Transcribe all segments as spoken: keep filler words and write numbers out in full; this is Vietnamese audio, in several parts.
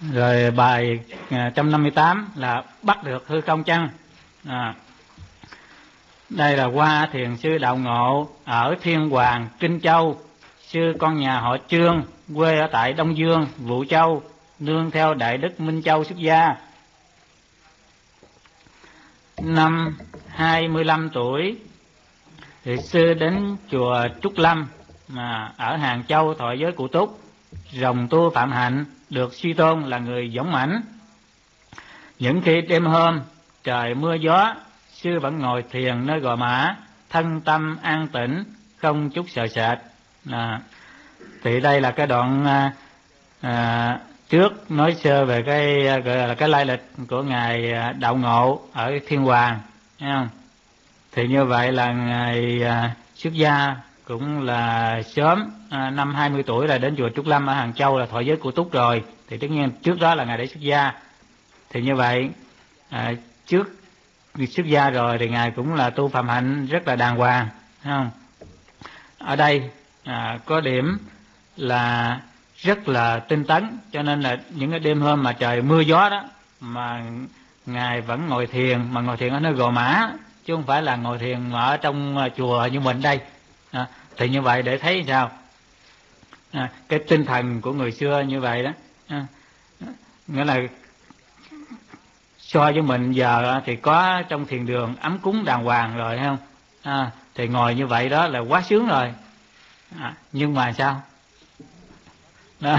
Rồi bài một trăm năm mươi tám là bắt được hư không chăng. À, đây là qua thiền sư Đạo Ngộ ở Thiên Hoàng Kinh Châu, sư con nhà họ Trương, quê ở tại Đông Dương, Vũ Châu, nương theo Đại Đức Minh Châu xuất gia. Năm hai mươi lăm tuổi thì sư đến chùa Trúc Lâm mà ở Hàng Châu thọ giới Cụ Túc, rồng tu Phạm Hạnh được suy tôn là người dũng mãnh. Những khi đêm hôm trời mưa gió, sư vẫn ngồi thiền nơi Gò Mã, thân tâm an tĩnh, không chút sợ sệt. À, thì đây là cái đoạn à, à, trước nói sơ về cái gọi là cái lai lịch của ngài Đạo Ngộ ở Thiên Hoàng, thấy không? Thì như vậy là ngài à, xuất gia cũng là sớm, à, năm hai mươi tuổi là đến chùa Trúc Lâm ở Hàng Châu là thọ giới Cụ Túc rồi. Thì tất nhiên trước đó là ngài đã xuất gia. Thì như vậy à, trước xuất gia rồi thì ngài cũng là tu Phạm Hạnh rất là đàng hoàng, thấy không? Ở đây à, có điểm là rất là tinh tấn, cho nên là những cái đêm hôm mà trời mưa gió đó mà ngài vẫn ngồi thiền, mà ngồi thiền ở nơi Gò Mã chứ không phải là ngồi thiền ở trong chùa như mình đây. À, thì như vậy để thấy sao à, cái tinh thần của người xưa như vậy đó. À, nghĩa là so với mình giờ thì có trong thiền đường ấm cúng đàng hoàng rồi, thấy không? À, thì ngồi như vậy đó là quá sướng rồi. À, nhưng mà sao đó,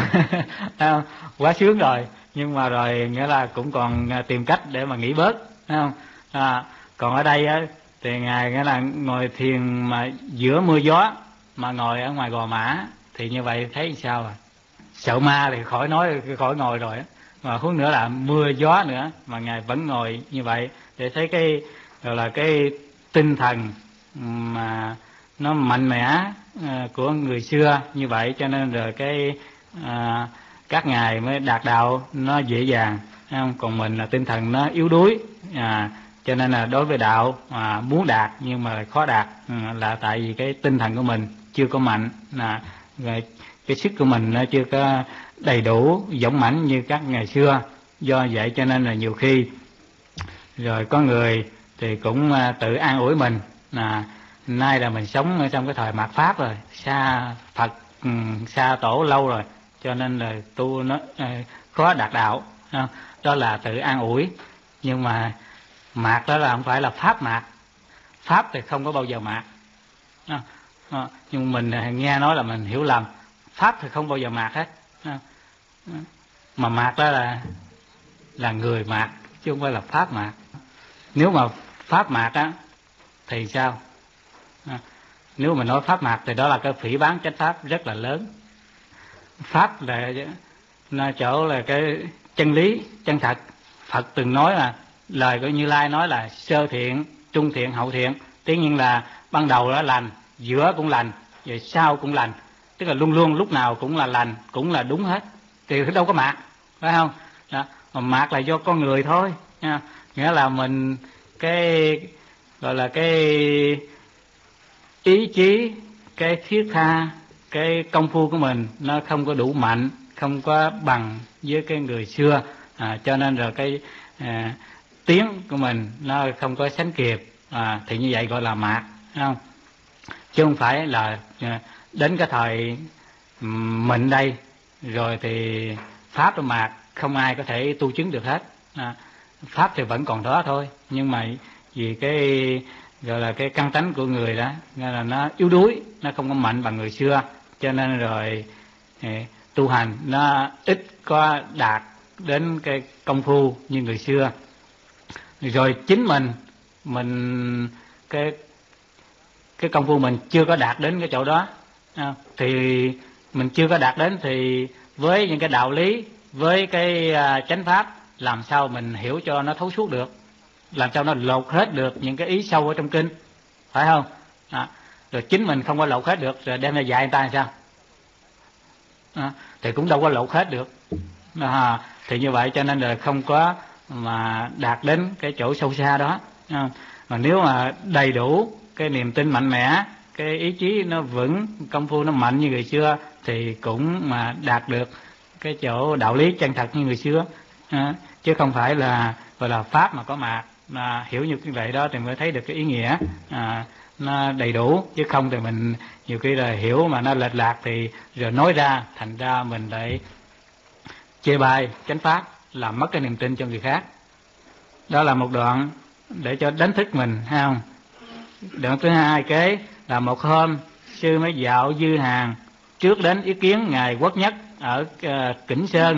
quá sướng rồi, nhưng mà rồi nghĩa là cũng còn tìm cách để mà nghỉ bớt, thấy không? À, còn ở đây á, thì ngài nghĩa là ngồi thiền mà giữa mưa gió mà ngồi ở ngoài Gò Mã, thì như vậy thấy sao à? Sợ ma thì khỏi nói, khỏi ngồi rồi á, mà huống nữa là mưa gió nữa mà ngài vẫn ngồi như vậy, để thấy cái gọi là cái tinh thần mà nó mạnh mẽ của người xưa như vậy. Cho nên rồi cái à, các ngài mới đạt đạo nó dễ dàng, không? Còn mình là tinh thần nó yếu đuối, à, cho nên là đối với đạo à, muốn đạt nhưng mà khó đạt, à, là tại vì cái tinh thần của mình chưa có mạnh, là rồi cái sức của mình nó chưa có đầy đủ dũng mãnh như các ngày xưa. Do vậy cho nên là nhiều khi rồi có người thì cũng tự an ủi mình là nay là mình sống ở trong cái thời mạt Pháp rồi, xa Phật, xa Tổ lâu rồi, cho nên là tu nó khó đạt đạo. Đó là tự an ủi. Nhưng mà mạt đó là không phải là Pháp mạt. Pháp thì không có bao giờ mạt. Nhưng mình nghe nói là mình hiểu lầm. Pháp thì không bao giờ mạt hết. Mà mạt đó là là người mạt, chứ không phải là Pháp mạt. Nếu mà Pháp mạt á thì sao? À, nếu mà nói Pháp mạt thì đó là cái phỉ báng chánh Pháp rất là lớn. Pháp là nó chỗ là cái chân lý, chân thật. Phật từng nói là lời của Như Lai nói là sơ thiện, trung thiện, hậu thiện. Tất nhiên là ban đầu đó lành, giữa cũng lành, rồi sau cũng lành. Tức là luôn luôn lúc nào cũng là lành, cũng là đúng hết. Thì đâu có mạt, phải không? Đó. Mà mạt là do con người thôi nha. Nghĩa là mình cái gọi là cái ý chí, cái thiết tha, cái công phu của mình nó không có đủ mạnh, không có bằng với cái người xưa, à, cho nên rồi cái à, tiếng của mình nó không có sánh kịp, à, thì như vậy gọi là mạt, không? Chứ không phải là à, đến cái thời mình đây rồi thì Pháp nó mạt, không ai có thể tu chứng được hết. À, Pháp thì vẫn còn đó thôi, nhưng mà vì cái gọi là cái căn tánh của người đó nên là nó yếu đuối, nó không có mạnh bằng người xưa, cho nên rồi tu hành nó ít có đạt đến cái công phu như người xưa. Rồi chính mình mình cái cái công phu mình chưa có đạt đến cái chỗ đó, à, thì mình chưa có đạt đến thì với những cái đạo lý, với cái uh, chánh pháp, làm sao mình hiểu cho nó thấu suốt được, làm sao nó lột hết được những cái ý sâu ở trong kinh, phải không? À, rồi chính mình không có lột hết được rồi đem ra dạy người ta làm sao? À, thì cũng đâu có lột hết được. À, thì như vậy cho nên là không có mà đạt đến cái chỗ sâu xa đó. À, mà nếu mà đầy đủ cái niềm tin mạnh mẽ, cái ý chí nó vững, công phu nó mạnh như người xưa thì cũng mà đạt được cái chỗ đạo lý chân thật như người xưa, à, chứ không phải là gọi là pháp mà có mạc. Mà hiểu như vậy đó thì mới thấy được cái ý nghĩa à, nó đầy đủ, chứ không thì mình nhiều khi là hiểu mà nó lệch lạc thì rồi nói ra thành ra mình lại chê bai chánh pháp, làm mất cái niềm tin cho người khác. Đó là một đoạn để cho đánh thức mình, thấy không? Đoạn thứ hai kế là một hôm sư mới dạo dư hàng trước đến ý kiến ngài Quốc Nhất ở uh, Kỉnh Sơn,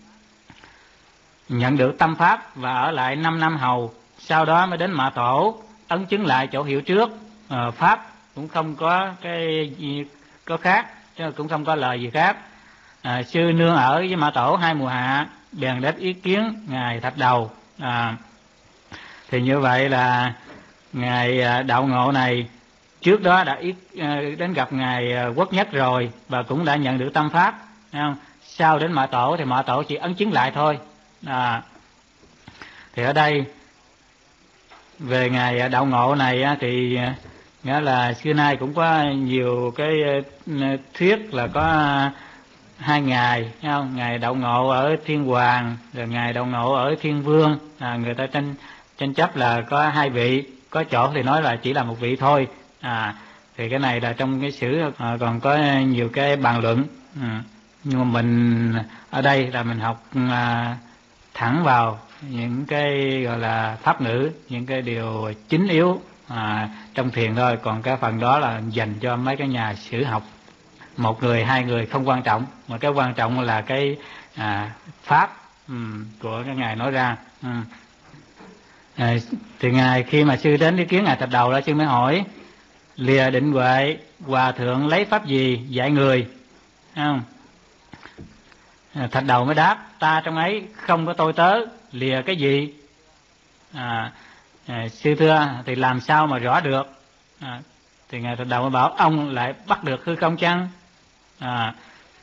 nhận được tâm pháp và ở lại năm năm hầu. Sau đó mới đến Mạ Tổ ấn chứng lại chỗ hiểu trước. uh, pháp cũng không có cái gì có khác, chứ cũng không có lời gì khác. À, sư nương ở với Mã Tổ hai mùa hạ, bèn đến ý kiến ngài Thạch Đầu. À, thì như vậy là ngài Đạo Ngộ này trước đó đã ý, đến gặp ngài Quốc Nhất rồi và cũng đã nhận được tâm pháp, thấy không? Sau đến Mã Tổ thì Mã Tổ chỉ ấn chứng lại thôi. À, thì ở đây về ngài Đạo Ngộ này thì nghĩa là xưa nay cũng có nhiều cái thuyết là có hai ngài, thấy không? Ngài Đạo Ngộ ở Thiên Hoàng, rồi ngài Đạo Ngộ ở Thiên Vương. À, người ta tranh tranh chấp là có hai vị, có chỗ thì nói là chỉ là một vị thôi. À, thì cái này là trong cái sử à, còn có nhiều cái bàn luận. À, nhưng mà mình ở đây là mình học à, thẳng vào những cái gọi là pháp ngữ, những cái điều chính yếu à, trong thiền thôi. Còn cái phần đó là dành cho mấy cái nhà sử học, một người hai người không quan trọng, mà cái quan trọng là cái à, pháp um, của cái ngài nói ra. um. à, thì ngài khi mà sư đến ý kiến ngài Thạch Đầu đó, sư mới hỏi lìa định huệ hòa thượng lấy pháp gì dạy người, không? à, Thạch Đầu mới đáp ta trong ấy không có tôi tớ, lìa cái gì? à, à, sư thưa thì làm sao mà rõ được? à, thì ngài Thạch Đầu mới bảo ông lại bắt được hư không chăng? À,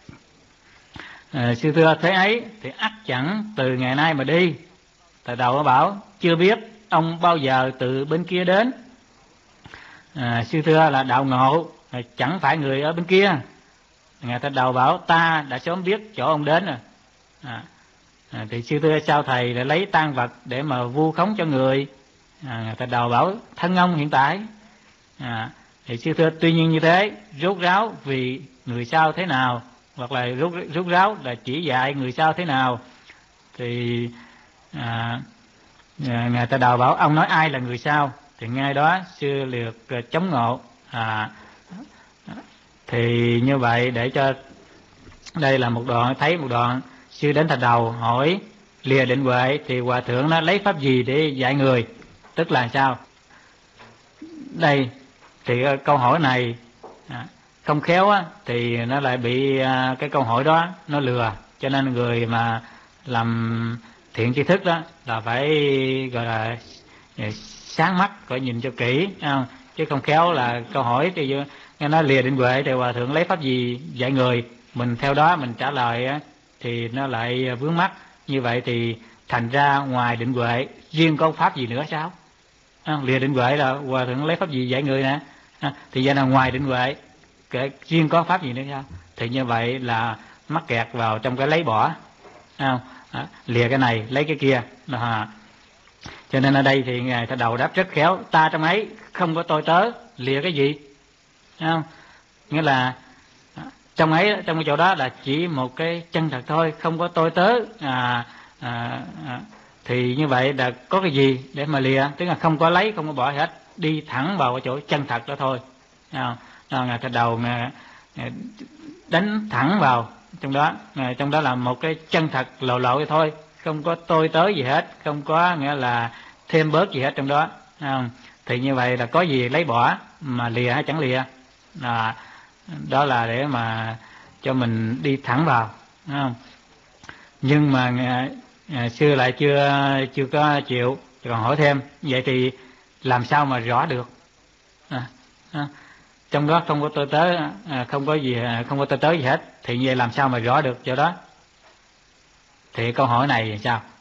à, sư thưa thế ấy thì ắt chẳng từ ngày nay mà đi. Thạch Đầu mới bảo chưa biết ông bao giờ từ bên kia đến? À, sư thưa là Đạo Ngộ, chẳng phải người ở bên kia. Ngài Thạch Đầu bảo ta đã sớm biết chỗ ông đến rồi. À, à, thì sư thưa sao thầy lại lấy tang vật để mà vu khống cho người? À, Ngài Thạch Đầu bảo thân ông hiện tại. À, thì sư thưa tuy nhiên như thế rốt ráo vì người sau thế nào, hoặc là rút rút ráo là chỉ dạy người sau thế nào? Thì à, ngài Thạch Đầu bảo ông nói ai là người sau? Thì ngay đó sư liệt chống ngộ. À, thì như vậy để cho đây là một đoạn, thấy một đoạn sư đến Thạch Đầu hỏi lìa định huệ thì hòa thượng nó lấy pháp gì để dạy người, tức là sao? Đây thì câu hỏi này à, không khéo á, thì nó lại bị à, cái câu hỏi đó nó lừa, cho nên người mà làm thiện tri thức đó là phải gọi là sáng mắt, phải nhìn cho kỹ, không? Chứ không khéo là câu hỏi thì nghe nói lìa định huệ thì hòa thượng lấy pháp gì dạy người, mình theo đó mình trả lời á, thì nó lại vướng mắc. Như vậy thì thành ra ngoài định huệ riêng có pháp gì nữa sao? À, lìa định huệ là hòa thượng lấy pháp gì dạy người nè, à, thì vậy là ngoài định huệ cái riêng có pháp gì nữa sao? Thì như vậy là mắc kẹt vào trong cái lấy bỏ, không? À, lìa cái này lấy cái kia. À, cho nên ở đây thì ngài Thạch Đầu đáp rất khéo, ta trong ấy không có tôi tớ, lìa cái gì? Không? Nghĩa là trong ấy, trong cái chỗ đó là chỉ một cái chân thật thôi, không có tôi tớ. À, à, à, thì như vậy là có cái gì để mà lìa? Tức là không có lấy, không có bỏ hết, đi thẳng vào cái chỗ chân thật đó thôi. À, ngài Thạch Đầu ngài, ngài đánh thẳng vào trong đó. Ngài, trong đó là một cái chân thật lộ lộ thôi, không có tôi tớ gì hết, không có nghĩa là thêm bớt gì hết trong đó. À, thì như vậy là có gì lấy bỏ mà lìa hay chẳng lìa? À, đó là để mà cho mình đi thẳng vào, đúng không? Nhưng mà ngày, ngày xưa lại chưa chưa có chịu, còn hỏi thêm vậy thì làm sao mà rõ được? À, à, trong đó không có tôi tớ, à, không có gì, không có tôi tớ gì hết, thì vậy làm sao mà rõ được chỗ đó? Thì câu hỏi này thì sao?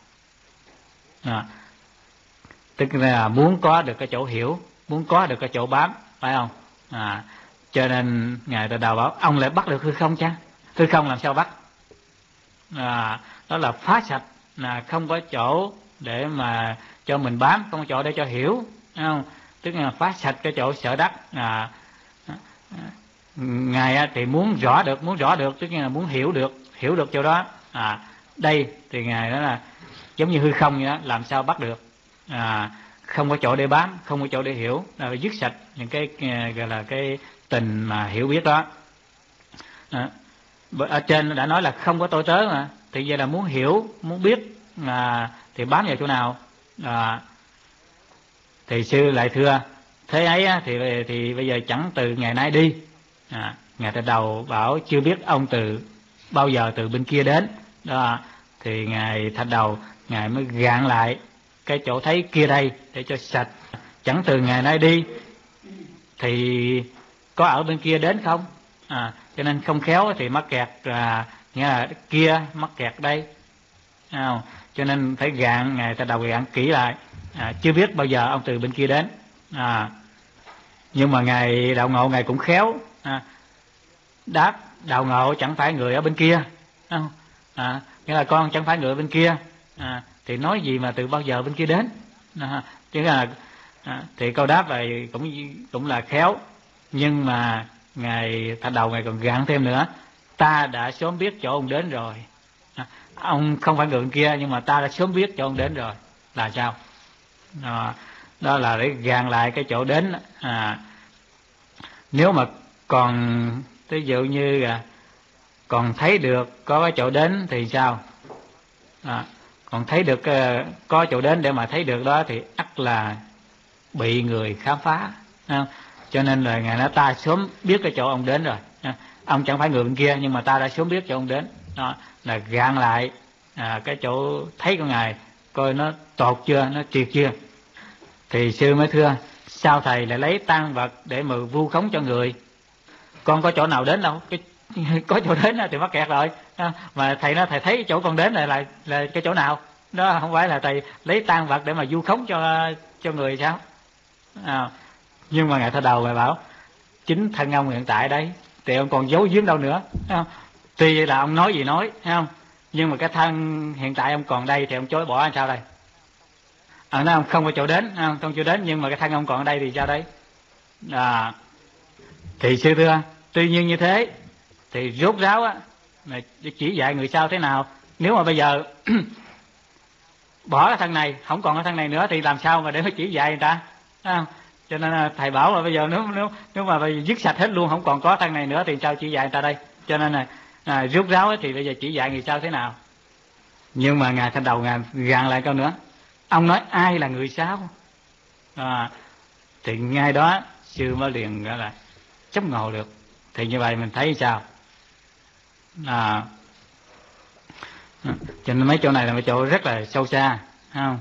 À, tức là muốn có được cái chỗ hiểu, muốn có được cái chỗ bám, phải không? À, cho nên ngài Thạch Đầu bảo ông lại bắt được hư không chăng? Hư không làm sao bắt? à, đó là phá sạch, là không có chỗ để mà cho mình bám, không có chỗ để cho hiểu, thấy không? Tức là phá sạch cái chỗ sở đắc. à, Ngài thì muốn rõ được, muốn rõ được tức là muốn hiểu được, hiểu được chỗ đó. à, Đây thì Ngài đó là giống như hư không vậy đó, làm sao bắt được, à, không có chỗ để bám, không có chỗ để hiểu, là phải dứt sạch những cái gọi là cái tình mà hiểu biết đó. à, Ở trên đã nói là không có tôi tớ mà, thì vậy là muốn hiểu, muốn biết mà thì bám vào chỗ nào? à, Thì sư lại thưa thế ấy á, thì thì bây giờ chẳng từ ngày nay đi. à, Ngài từ đầu bảo chưa biết ông từ bao giờ từ bên kia đến đó, thì ngài thạch đầu ngài mới gạn lại cái chỗ thấy kia đây để cho sạch. Chẳng từ ngày nay đi thì có ở bên kia đến không? à, Cho nên không khéo thì mắc kẹt, à, nghĩa là kia mắc kẹt đây. à, Cho nên phải gạn, ngài thạch đầu gạn kỹ lại. à, Chưa biết bao giờ ông từ bên kia đến. à, Nhưng mà ngài đạo ngộ ngài cũng khéo. à, Đáp đạo ngộ chẳng phải người ở bên kia, không? À, nghĩa là con chẳng phải người ở bên kia, à, thì nói gì mà từ bao giờ bên kia đến? à, Chứ là à, thì câu đáp này cũng cũng là khéo, nhưng mà ngài thạch đầu ngài còn gạn thêm nữa: ta đã sớm biết chỗ ông đến rồi. à, Ông không phải người bên kia, nhưng mà ta đã sớm biết chỗ ông đến rồi. Là sao? à, Đó là để gạn lại cái chỗ đến. à, Nếu mà còn ví dụ như là còn thấy được có cái chỗ đến thì sao? à, Còn thấy được uh, có chỗ đến để mà thấy được đó thì ắt là bị người khám phá. à, Cho nên là ngài nói ta sớm biết cái chỗ ông đến rồi. à, Ông chẳng phải người bên kia, nhưng mà ta đã sớm biết chỗ ông đến. Đó là gạn lại à, cái chỗ thấy của ngài, coi nó tột chưa, nó triệt chưa. Thì sư mới thưa: sao thầy lại lấy tang vật để mà vu khống cho người? Con có chỗ nào đến đâu, cái có chỗ đến thì mắc kẹt rồi. à, Mà thầy nói thầy thấy chỗ con đến này là là cái chỗ nào đó, không phải là thầy lấy tang vật để mà vu khống cho cho người sao? à, Nhưng mà ngài thạch đầu ngài bảo chính thân ông hiện tại đây thì ông còn giấu giếm đâu nữa, thấy không? Tuy là ông nói gì nói, thấy không, nhưng mà cái thân hiện tại ông còn đây thì ông chối bỏ làm sao đây? Ở nó ông không có chỗ đến, không, không chỗ đến, nhưng mà cái thân ông còn ở đây thì sao đây? à, Thì sư thưa tuy nhiên như thế thì rốt ráo á là chỉ dạy người sau thế nào. Nếu mà bây giờ bỏ cái thân này, không còn cái thân này nữa thì làm sao mà để mà chỉ dạy người ta? à, Cho nên là thầy bảo là bây giờ nếu nếu nếu mà bây giờ dứt sạch hết luôn, không còn có thân này nữa thì sao chỉ dạy người ta đây? Cho nên là à, rốt ráo thì bây giờ chỉ dạy người sau thế nào? Nhưng mà ngài thanh đầu ngài gạn lại câu nữa: ông nói ai là người sau? à, Thì ngay đó sư mới liền gọi là chấp ngộ được. Thì như vậy mình thấy sao? à, Cho nên mấy chỗ này là mấy chỗ rất là sâu xa, không?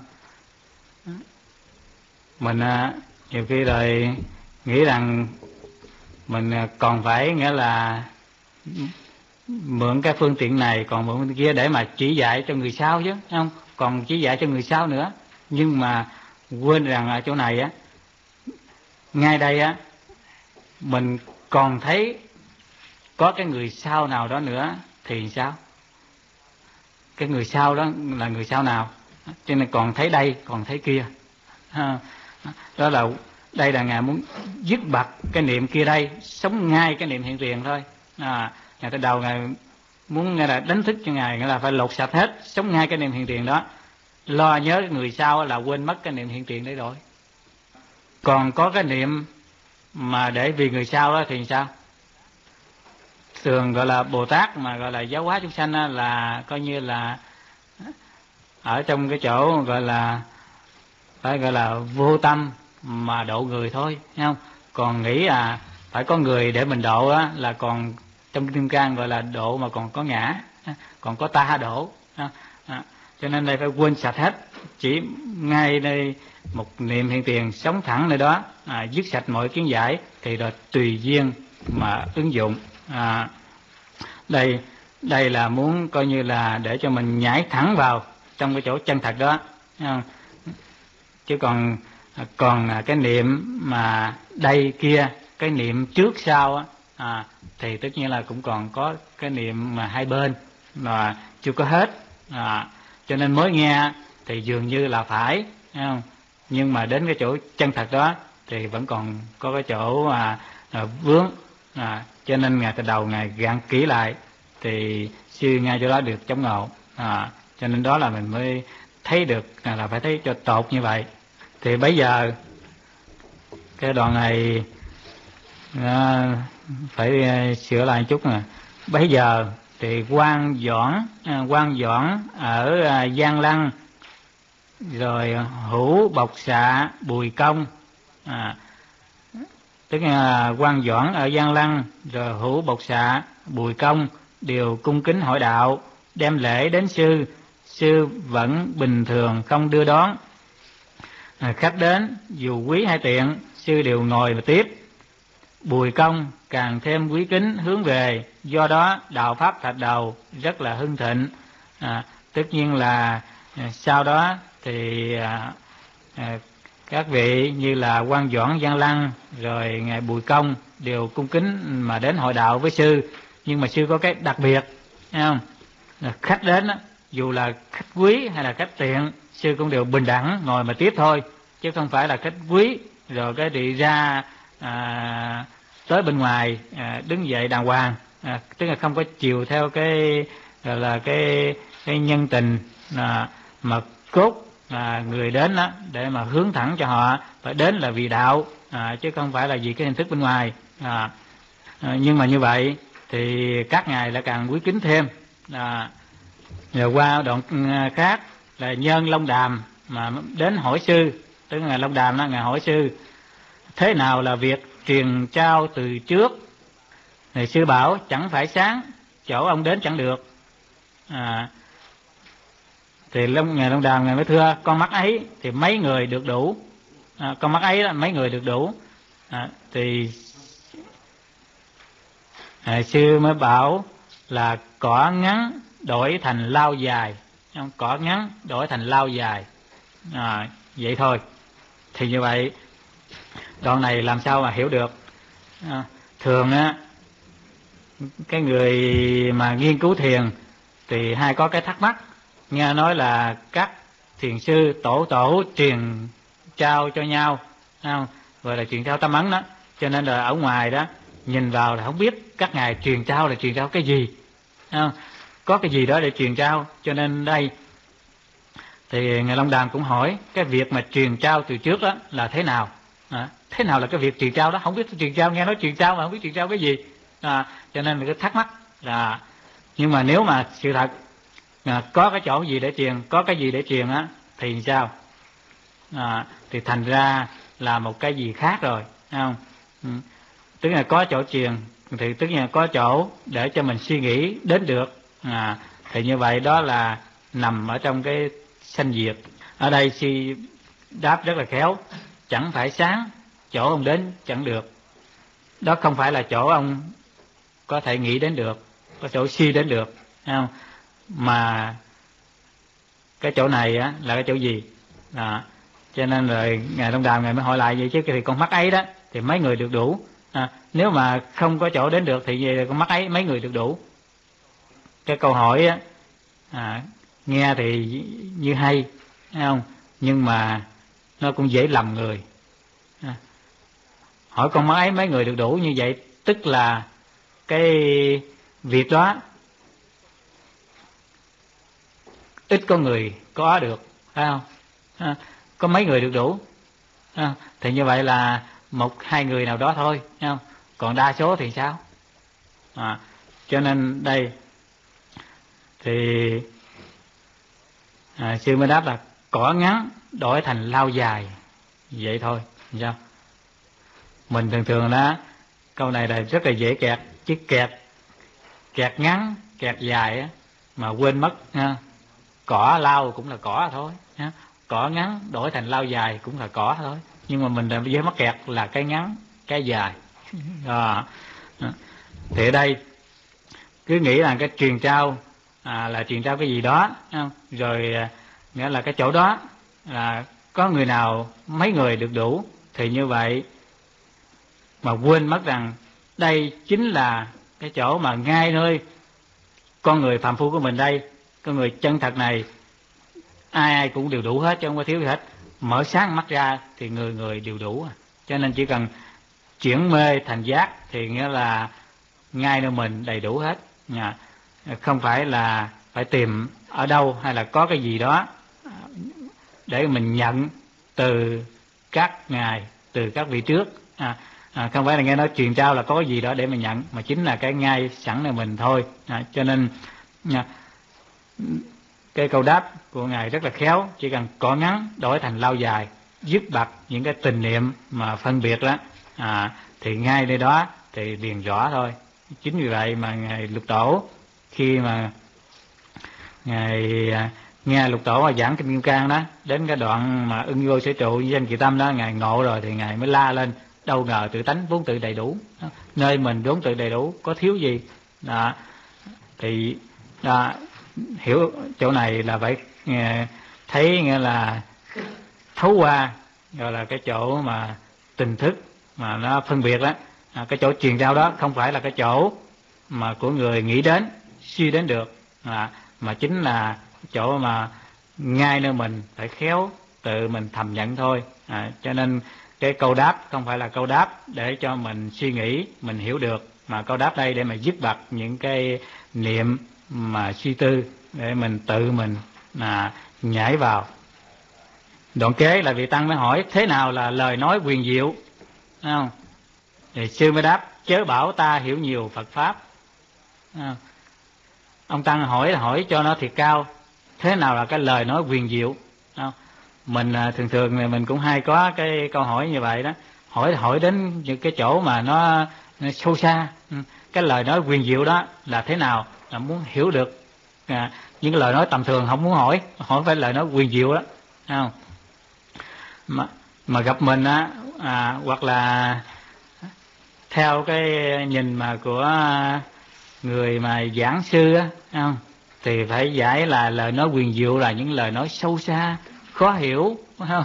Mình nhiều khi rồi nghĩ rằng mình còn phải nghĩa là mượn cái phương tiện này, còn mượn phương tiện kia để mà chỉ dạy cho người sau chứ, không? Còn chỉ dạy cho người sau nữa. Nhưng mà quên rằng ở chỗ này á, ngay đây á, mình còn thấy có cái người sau nào đó nữa thì sao? Cái người sau đó là người sau nào? Cho nên còn thấy đây, còn thấy kia. Đó là đây là ngài muốn dứt bật cái niệm kia đây, sống ngay cái niệm hiện tiền thôi. à, Ngài tới đầu ngài muốn nghe là đánh thức cho ngài, nghĩa là phải lột sạch hết, sống ngay cái niệm hiện tiền đó. Lo nhớ người sau là quên mất cái niệm hiện tiền đấy rồi. Còn có cái niệm mà để vì người sau đó thì sao? Thường gọi là Bồ Tát mà gọi là giáo hóa chúng sanh là coi như là ở trong cái chỗ gọi là phải gọi là vô tâm mà độ người thôi, thấy không? Còn nghĩ à phải có người để mình độ á, là còn trong Kim Cang gọi là độ mà còn có ngã, còn có ta độ. à, Cho nên đây phải quên sạch hết, chỉ ngay đây một niệm hiện tiền sống thẳng nơi đó, à, dứt sạch mọi kiến giải thì rồi tùy duyên mà ứng dụng. à, đây đây là muốn coi như là để cho mình nhảy thẳng vào trong cái chỗ chân thật đó, không? Chứ còn còn cái niệm mà đây kia, cái niệm trước sau á, à, thì tất nhiên là cũng còn có cái niệm mà hai bên. là chưa có hết, à, cho nên mới nghe thì dường như là phải, thấy không? Nhưng mà đến cái chỗ chân thật đó thì vẫn còn có cái chỗ à, à, vướng, à, cho nên ngày từ đầu ngày gạn kỹ lại thì sư ngay chỗ đó được chống ngộ, à, cho nên đó là mình mới thấy được là, là phải thấy cho tột như vậy. Thì bây giờ cái đoạn này à, phải à, sửa lại chút nè. Bây giờ thì quan Doãn à, quan Doãn ở à, Giang Lăng, rồi Hữu Bộc Xạ Bùi Công, à, tức là quan Doãn ở Giang Lăng rồi Hữu Bộc Xạ Bùi Công đều cung kính hỏi đạo, đem lễ đến sư. Sư vẫn bình thường không đưa đón, à, khách đến dù quý hay tiện sư đều ngồi mà tiếp. Bùi Công càng thêm quý kính hướng về, do đó đạo pháp Thạch Đầu rất là hưng thịnh. À, tất nhiên là à, sau đó thì à, à, các vị như là quan Doãn Giang Lăng rồi ngài Bùi Công đều cung kính mà đến hội đạo với sư. Nhưng mà sư có cái đặc biệt, thấy không? Khách đến dù là khách quý hay là khách tiện, sư cũng đều bình đẳng ngồi mà tiếp thôi, chứ không phải là khách quý rồi cái đi ra à, tới bên ngoài à, đứng dậy đàng hoàng, à, tức là không có chiều theo cái gọi là cái cái nhân tình à, mà cốt à, người đến đó để mà hướng thẳng cho họ phải đến là vì đạo, à, chứ không phải là vì cái hình thức bên ngoài. À, à, nhưng mà như vậy thì các ngài lại càng quý kính thêm. À, rồi qua đoạn khác là Nhân Long Đàm mà đến hỏi sư, tức là Long Đàm đó ngài hỏi sư thế nào là việc truyền trao từ trước. Thì sư bảo chẳng phải sáng, chỗ ông đến chẳng được. À, thì Long, ngài Long Đàm ngài mới thưa con mắt ấy thì mấy người được đủ, à, con mắt ấy là mấy người được đủ. À, thì à, sư mới bảo là cỏ ngắn đổi thành lao dài, cỏ ngắn đổi thành lao dài, à, vậy thôi. Thì như vậy đoạn này làm sao mà hiểu được. À, thường á cái người mà nghiên cứu thiền thì hay có cái thắc mắc, nghe nói là các thiền sư tổ tổ truyền trao cho nhau, không? Gọi là truyền trao tâm ấn đó, cho nên là ở ngoài đó nhìn vào là không biết các ngài truyền trao là truyền trao cái gì, không? Có cái gì đó để truyền trao. Cho nên đây thì ngài Long Đàm cũng hỏi cái việc mà truyền trao từ trước đó là thế nào, à, thế nào là cái việc truyền trao đó, không biết truyền trao, nghe nói truyền trao mà không biết truyền trao cái gì, à, cho nên là cái thắc mắc là. Nhưng mà nếu mà sự thật à, có cái chỗ gì để truyền, có cái gì để truyền á thì sao, à, thì thành ra là một cái gì khác rồi, thấy không? Ừ. Tức là có chỗ truyền thì tức là có chỗ để cho mình suy nghĩ đến được, à, thì như vậy đó là nằm ở trong cái sanh diệt. Ở đây si đáp rất là khéo, chẳng phải sáng, chỗ ông đến chẳng được. Đó không phải là chỗ ông có thể nghĩ đến được, có chỗ si đến được, thấy không? Mà cái chỗ này á là cái chỗ gì, à, cho nên rồi ngài Long Đàm ngài mới hỏi lại vậy chứ thì con mắt ấy đó thì mấy người được đủ, à, nếu mà không có chỗ đến được thì về con mắt ấy mấy người được đủ. Cái câu hỏi á à, nghe thì như hay, thấy không? Nhưng mà nó cũng dễ lầm người. À, hỏi con mắt ấy mấy người được đủ như vậy tức là cái việc đó ít có người có được, phải không? À, có mấy người được đủ, à, thì như vậy là một hai người nào đó thôi, thấy không? Còn đa số thì sao? À, cho nên đây thì à, sư mới đáp là cỏ ngắn đổi thành lao dài, vậy thôi. Sao? Mình thường thường đó câu này là rất là dễ kẹt, chứ kẹt kẹt ngắn kẹt dài á, mà quên mất ha. Cỏ lao cũng là cỏ thôi ha. Cỏ ngắn đổi thành lao dài cũng là cỏ thôi, nhưng mà mình dễ mắc kẹt là cái ngắn cái dài. À, thì ở đây cứ nghĩ là cái truyền trao à, là truyền trao cái gì đó, không? Rồi à, nghĩa là cái chỗ đó là có người nào mấy người được đủ, thì như vậy mà quên mất rằng đây chính là cái chỗ mà ngay nơi con người phàm phu của mình đây, con người chân thật này, ai ai cũng đều đủ hết chứ không có thiếu gì hết. Mở sáng mắt ra thì người người đều đủ. Cho nên chỉ cần chuyển mê thành giác thì nghĩa là ngay nơi mình đầy đủ hết. Không phải là phải tìm ở đâu hay là có cái gì đó để mình nhận từ các ngài, từ các vị trước. À, à, không phải là nghe nói truyền trao là có cái gì đó để mình nhận, mà chính là cái ngay sẵn là mình thôi. À, cho nên à, cái câu đáp của ngài rất là khéo, chỉ cần cỏ ngắn đổi thành lao dài, dứt bặt những cái tình niệm mà phân biệt đó, à, thì ngay nơi đó thì liền rõ thôi. Chính vì vậy mà ngài Lục Tổ khi mà ngài à, nghe Lục Tổ giảng kinh Kim Cang đó, đến cái đoạn mà ưng vô sở trụ danh kỳ tâm đó, ngài ngộ rồi thì ngài mới la lên: đâu ngờ tự tánh vốn tự đầy đủ, nơi mình vốn tự đầy đủ, có thiếu gì. Đó. Thì đó, hiểu chỗ này là phải thấy nghĩa là thấu qua, gọi là cái chỗ mà tình thức mà nó phân biệt đó. À, cái chỗ truyền trao đó không phải là cái chỗ mà của người nghĩ đến, suy đến được, à, mà chính là chỗ mà ngay nơi mình phải khéo tự mình thầm nhận thôi. À, cho nên cái câu đáp không phải là câu đáp để cho mình suy nghĩ, mình hiểu được, mà câu đáp đây để mà dứt bặt những cái niệm mà suy tư, để mình tự mình à, nhảy vào. Đoạn kế là vị tăng mới hỏi thế nào là lời nói quyền diệu, thấy không? Thì sư mới đáp: chớ bảo ta hiểu nhiều Phật pháp. À, ông tăng hỏi là hỏi cho nó thiệt cao, thế nào là cái lời nói quyền diệu. À, mình à, thường thường mình cũng hay có cái câu hỏi như vậy đó, hỏi hỏi đến những cái chỗ mà nó, nó sâu xa. Cái lời nói quyền diệu đó là thế nào, là muốn hiểu được. À, những cái lời nói tầm thường không muốn hỏi, hỏi phải lời nói quyền diệu đó, thấy không? Mà, mà gặp mình á, à, hoặc là theo cái nhìn mà của người mà giảng sư á, không, thì phải giải là lời nói quyền diệu là những lời nói sâu xa, khó hiểu.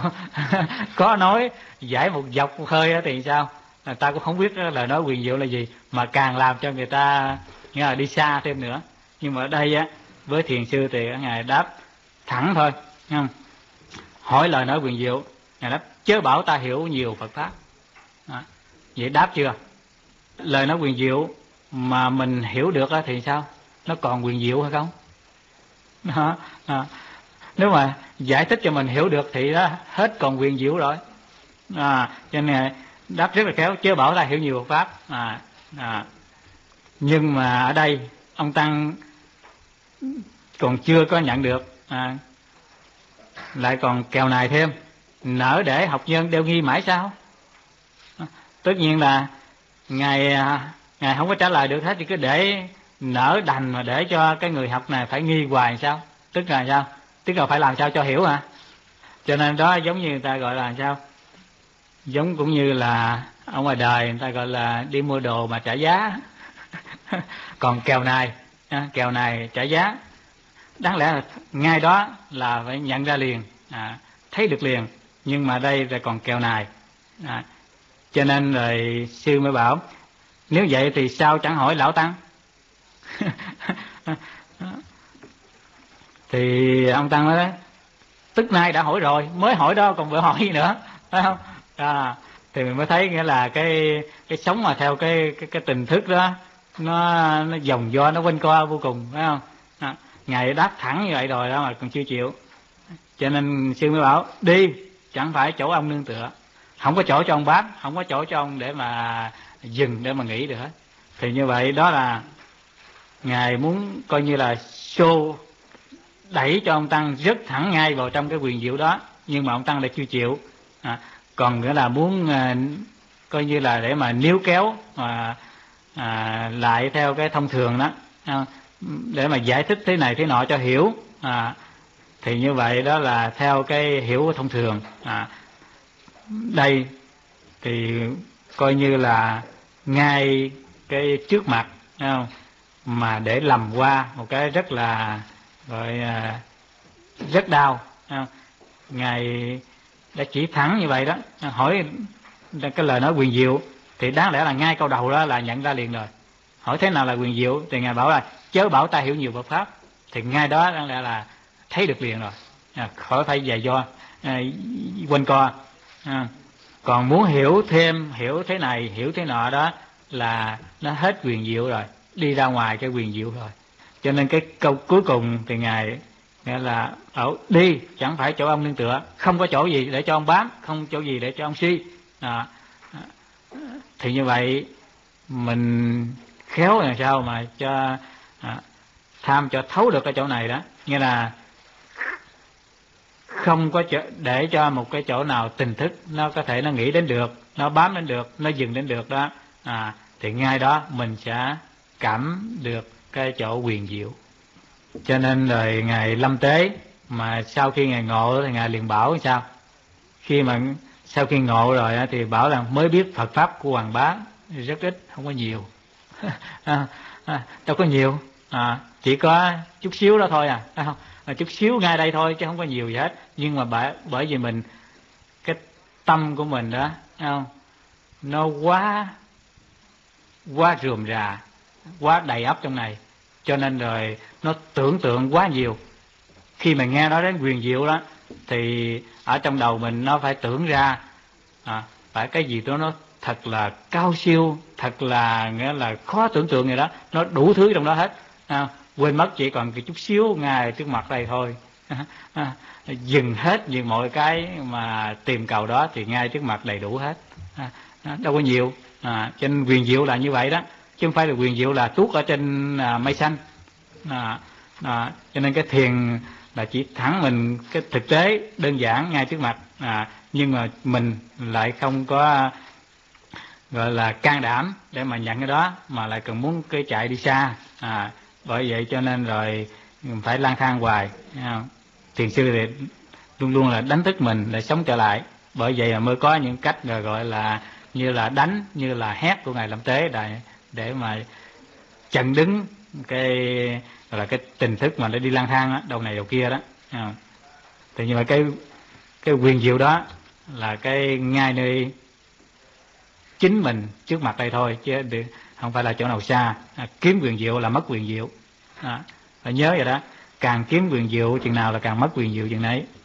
Có nói giải một dọc một hơi á thì sao, người ta cũng không biết lời nói quyền diệu là gì, mà càng làm cho người ta nghĩa là đi xa thêm nữa. Nhưng mà ở đây á, với thiền sư thì ngài đáp thẳng thôi, không hỏi lời nói quyền diệu, ngài đáp chớ bảo ta hiểu nhiều Phật pháp. Đó. Vậy đáp chưa? Lời nói quyền diệu mà mình hiểu được thì sao, nó còn quyền diệu hay không? Đó. Đó. Nếu mà giải thích cho mình hiểu được thì đó hết còn quyền diệu rồi. À, cho nên đáp rất là khéo, chớ bảo ta hiểu nhiều Phật pháp. À, à. Nhưng mà ở đây ông tăng còn chưa có nhận được, à, lại còn kèo này thêm: nỡ để học nhân đeo nghi mãi sao? À, tất nhiên là ngài ngài không có trả lời được hết, thì cứ để nỡ đành mà để cho cái người học này phải nghi hoài sao? Tức là sao? Tức là phải làm sao cho hiểu hả? Cho nên đó giống như người ta gọi là sao? Giống cũng như là ở ngoài đời người ta gọi là đi mua đồ mà trả giá. Còn kèo này, kèo này trả giá, đáng lẽ là ngay đó là phải nhận ra liền, à, thấy được liền. Nhưng mà đây là còn kèo này, à, cho nên rồi sư mới bảo nếu vậy thì sao chẳng hỏi lão tăng. Thì ông tăng nói đó, tức nay đã hỏi rồi, mới hỏi đó còn vừa hỏi gì nữa, phải không? À, thì mình mới thấy nghĩa là cái cái sống mà theo cái cái, cái tình thức đó, nó nó dòng do nó quanh co vô cùng, phải không? À, ngài đáp thẳng như vậy rồi đó mà còn chưa chịu. Cho nên sư mới bảo đi, chẳng phải chỗ ông nương tựa, không có chỗ cho ông bám, không có chỗ cho ông để mà dừng, để mà nghỉ được hết. Thì như vậy đó là ngài muốn coi như là show, đẩy cho ông tăng rất thẳng ngay vào trong cái quyền diệu đó, nhưng mà ông tăng lại chưa chịu. À, còn nữa là muốn à, coi như là để mà níu kéo mà à, lại theo cái thông thường đó, à, để mà giải thích thế này thế nọ cho hiểu. À, thì như vậy đó là theo cái hiểu thông thường. À, đây thì coi như là ngay cái trước mặt, không? Mà để lầm qua một cái rất là gọi à, rất đau. Không? Ngài đã chỉ thẳng như vậy đó, hỏi cái lời nói quyền diệu thì đáng lẽ là ngay câu đầu đó là nhận ra liền rồi. hỏi thế nào là quyền diệu, thì ngài bảo là chớ bảo ta hiểu nhiều Phật pháp, thì ngay đó đang là, là thấy được liền rồi, à, khỏi phải dài do à, quanh co. À, còn muốn hiểu thêm, hiểu thế này hiểu thế nọ đó là nó hết quyền diệu rồi, đi ra ngoài cái quyền diệu rồi. Cho nên cái câu cuối cùng thì ngài nghĩa là ở đi chẳng phải chỗ ông nương tựa, không có chỗ gì để cho ông bám, không chỗ gì để cho ông si. À, thì như vậy mình khéo làm sao mà cho à, tham cho thấu được cái chỗ này đó, nghĩa là không có chỗ, để cho một cái chỗ nào tình thức nó có thể nó nghĩ đến được, nó bám đến được, nó dừng đến được đó, à, thì ngay đó mình sẽ cảm được cái chỗ quyền diệu. Cho nên rồi ngài Lâm Tế mà sau khi ngài ngộ thì ngài liền bảo sao, khi mà sau khi ngộ rồi thì bảo là mới biết Phật pháp của Hoàng Bá rất ít, không có nhiều. à, à, đâu có nhiều, à, chỉ có chút xíu đó thôi à, không, à, chút xíu ngay đây thôi chứ không có nhiều gì hết. Nhưng mà bởi bởi vì mình cái tâm của mình đó không, nó quá quá rườm rà, quá đầy ắp trong này, cho nên rồi nó tưởng tượng quá nhiều. Khi mà nghe nói đến quyền diệu đó thì ở trong đầu mình nó phải tưởng ra à, phải cái gì đó nó thật là cao siêu, thật là nghĩa là khó tưởng tượng gì đó, nó đủ thứ trong đó hết, à, quên mất chỉ còn cái chút xíu ngay trước mặt đây thôi. À, dừng hết những mọi cái mà tìm cầu đó thì ngay trước mặt đầy đủ hết, à, đâu có nhiều. À, cho nên quyền diệu là như vậy đó, chứ không phải là quyền diệu là tuốt ở trên à, mây xanh. À, à, cho nên cái thiền là chỉ thẳng mình cái thực tế đơn giản ngay trước mặt, à, nhưng mà mình lại không có gọi là can đảm để mà nhận cái đó, mà lại cần muốn cái chạy đi xa. À, bởi vậy cho nên rồi phải lang thang hoài. Thiền sư thì luôn luôn là đánh thức mình để sống trở lại, bởi vậy mà mới có những cách rồi gọi là như là đánh, như là hét của ngài Lâm Tế để để mà chặn đứng cái gọi là cái tình thức mà nó đi lang thang đó, đầu này đầu kia đó. À, thì nhưng mà cái cái quyền diệu đó là cái ngay nơi chính mình trước mặt đây thôi, chứ không phải là chỗ nào xa. À, kiếm quyền diệu là mất quyền diệu. À, phải nhớ vậy đó, càng kiếm quyền diệu chừng nào là càng mất quyền diệu chừng nấy.